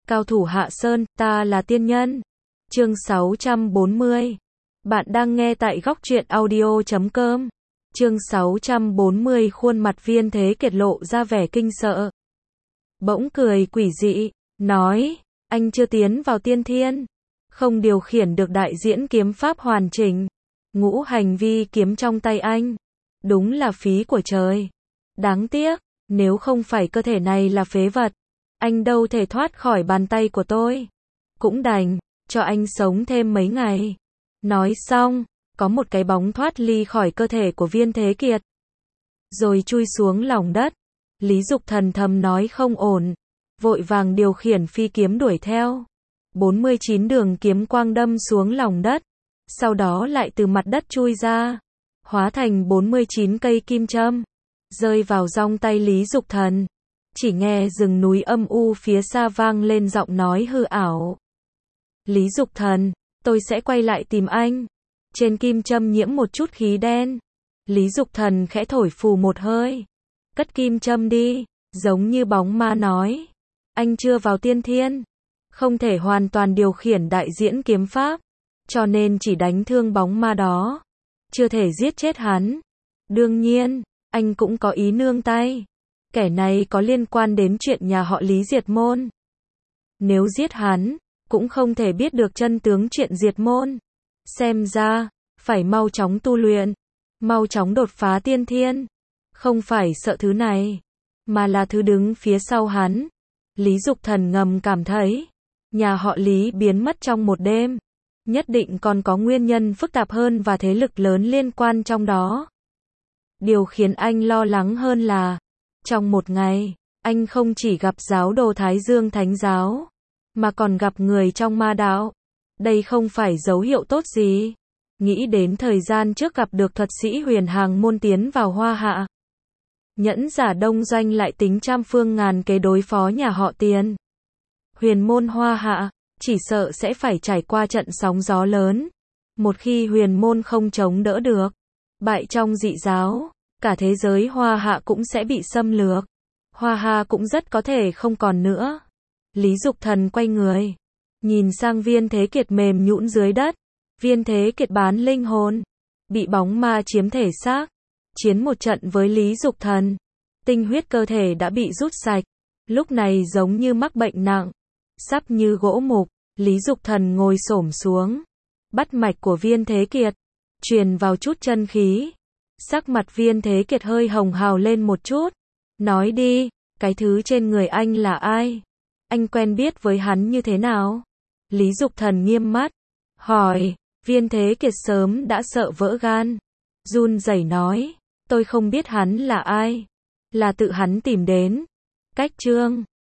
Cao thủ Hạ Sơn, ta là tiên nhân. Chương 640. Bạn đang nghe tại góc truyện audio.com. Chương 640. Khuôn mặt Viên Thế Kiệt lộ ra vẻ kinh sợ. Bỗng cười quỷ dị, nói, anh chưa tiến vào tiên thiên, không điều khiển được đại diễn kiếm pháp hoàn chỉnh. Ngũ hành vi kiếm trong tay anh, đúng là phí của trời. Đáng tiếc, nếu không phải cơ thể này là phế vật, anh đâu thể thoát khỏi bàn tay của tôi. Cũng đành, cho anh sống thêm mấy ngày. Nói xong, có một cái bóng thoát ly khỏi cơ thể của Viên Thế Kiệt, rồi chui xuống lòng đất. Lý Dục Thần thầm nói không ổn, vội vàng điều khiển phi kiếm đuổi theo. 49 đường kiếm quang đâm xuống lòng đất, sau đó lại từ mặt đất chui ra, hóa thành 49 cây kim châm, rơi vào dong tay Lý Dục Thần. Chỉ nghe rừng núi âm u phía xa vang lên giọng nói hư ảo. Lý Dục Thần, tôi sẽ quay lại tìm anh. Trên kim châm nhiễm một chút khí đen. Lý Dục Thần khẽ thổi phù một hơi. Cất kim châm đi, giống như bóng ma nói. Anh chưa vào tiên thiên, không thể hoàn toàn điều khiển đại diễn kiếm pháp, cho nên chỉ đánh thương bóng ma đó, chưa thể giết chết hắn. Đương nhiên, anh cũng có ý nương tay. Kẻ này có liên quan đến chuyện nhà họ Lý diệt môn. Nếu giết hắn, cũng không thể biết được chân tướng chuyện diệt môn. Xem ra, phải mau chóng tu luyện, mau chóng đột phá tiên thiên. Không phải sợ thứ này, mà là thứ đứng phía sau hắn. Lý Dục Thần ngầm cảm thấy, nhà họ Lý biến mất trong một đêm, nhất định còn có nguyên nhân phức tạp hơn và thế lực lớn liên quan trong đó. Điều khiến anh lo lắng hơn là, trong một ngày, anh không chỉ gặp giáo đồ Thái Dương Thánh Giáo, mà còn gặp người trong ma đạo. Đây không phải dấu hiệu tốt gì. Nghĩ đến thời gian trước gặp được thuật sĩ Huyền Hàng Môn tiến vào Hoa Hạ. Nhẫn giả Đông Doanh lại tính trăm phương ngàn kế đối phó nhà họ Tiền. Huyền môn Hoa Hạ, chỉ sợ sẽ phải trải qua trận sóng gió lớn. Một khi huyền môn không chống đỡ được, bại trong dị giáo, cả thế giới Hoa Hạ cũng sẽ bị xâm lược. Hoa Hạ cũng rất có thể không còn nữa. Lý Dục Thần quay người, nhìn sang Viên Thế Kiệt mềm nhũn dưới đất. Viên Thế Kiệt bán linh hồn, bị bóng ma chiếm thể xác, chiến một trận với Lý Dục Thần. Tinh huyết cơ thể đã bị rút sạch, lúc này giống như mắc bệnh nặng, sắp như gỗ mục. Lý Dục Thần ngồi xổm xuống, bắt mạch của Viên Thế Kiệt, truyền vào chút chân khí. Sắc mặt Viên Thế Kiệt hơi hồng hào lên một chút. Nói đi, cái thứ trên người anh là ai? Anh quen biết với hắn như thế nào? Lý Dục Thần nghiêm mắt, hỏi. Viên Thế Kiệt sớm đã sợ vỡ gan, run rẩy nói, tôi không biết hắn là ai, là tự hắn tìm đến. Cách chương